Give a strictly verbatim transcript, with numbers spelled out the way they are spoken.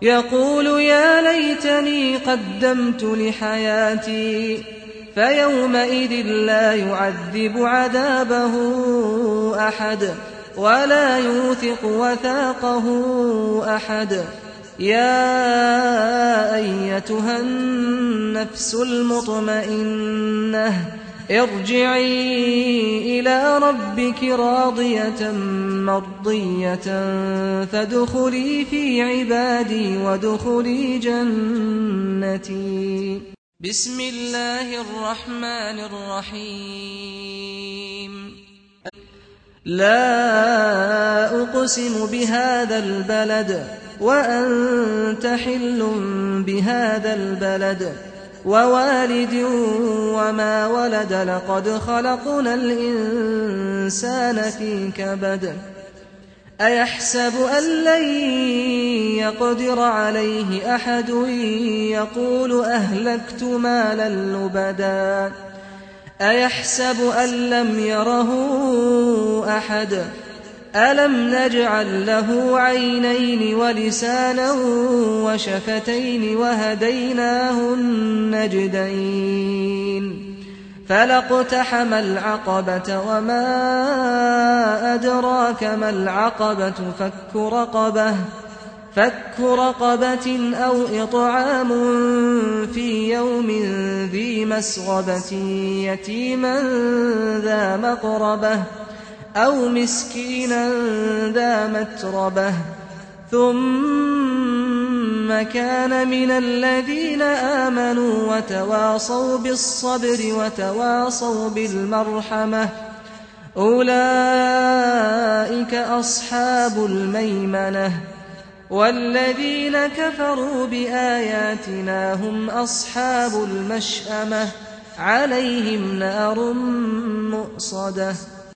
يقول يا ليتني قدمت لحياتي فيومئذ لا يعذب عذابه أحد ولا يوثق وثاقه أحد. يا أيتها النفس المطمئنة ارجعي إلى ربك راضية مرضية فادخلي في عبادي وادخلي جنتي. بسم الله الرحمن الرحيم. لا أقسم بهذا البلد وأنت حل بهذا البلد ووالد وما ولد لقد خلقنا الإنسان في كبد. أيحسب أن لن يقدر عليه أحد يقول أهلكت مالا لبدا أيحسب أن لم يره أحد ألم نجعل له عينين ولسانا وشفتين وهديناه النجدين فلاقتحم العقبة وما أدراك ما العقبة فك رقبة فك رقبة أو إطعام في يوم ذي مسغبة يتيما ذا مقربة أو مسكينا ذا متربة ثم كان من الذين آمنوا وتواصوا بالصبر وتواصوا بالمرحمة أولئك أصحاب الميمنة. والذين كفروا بآياتنا هم أصحاب المشأمة عليهم نار مؤصدة.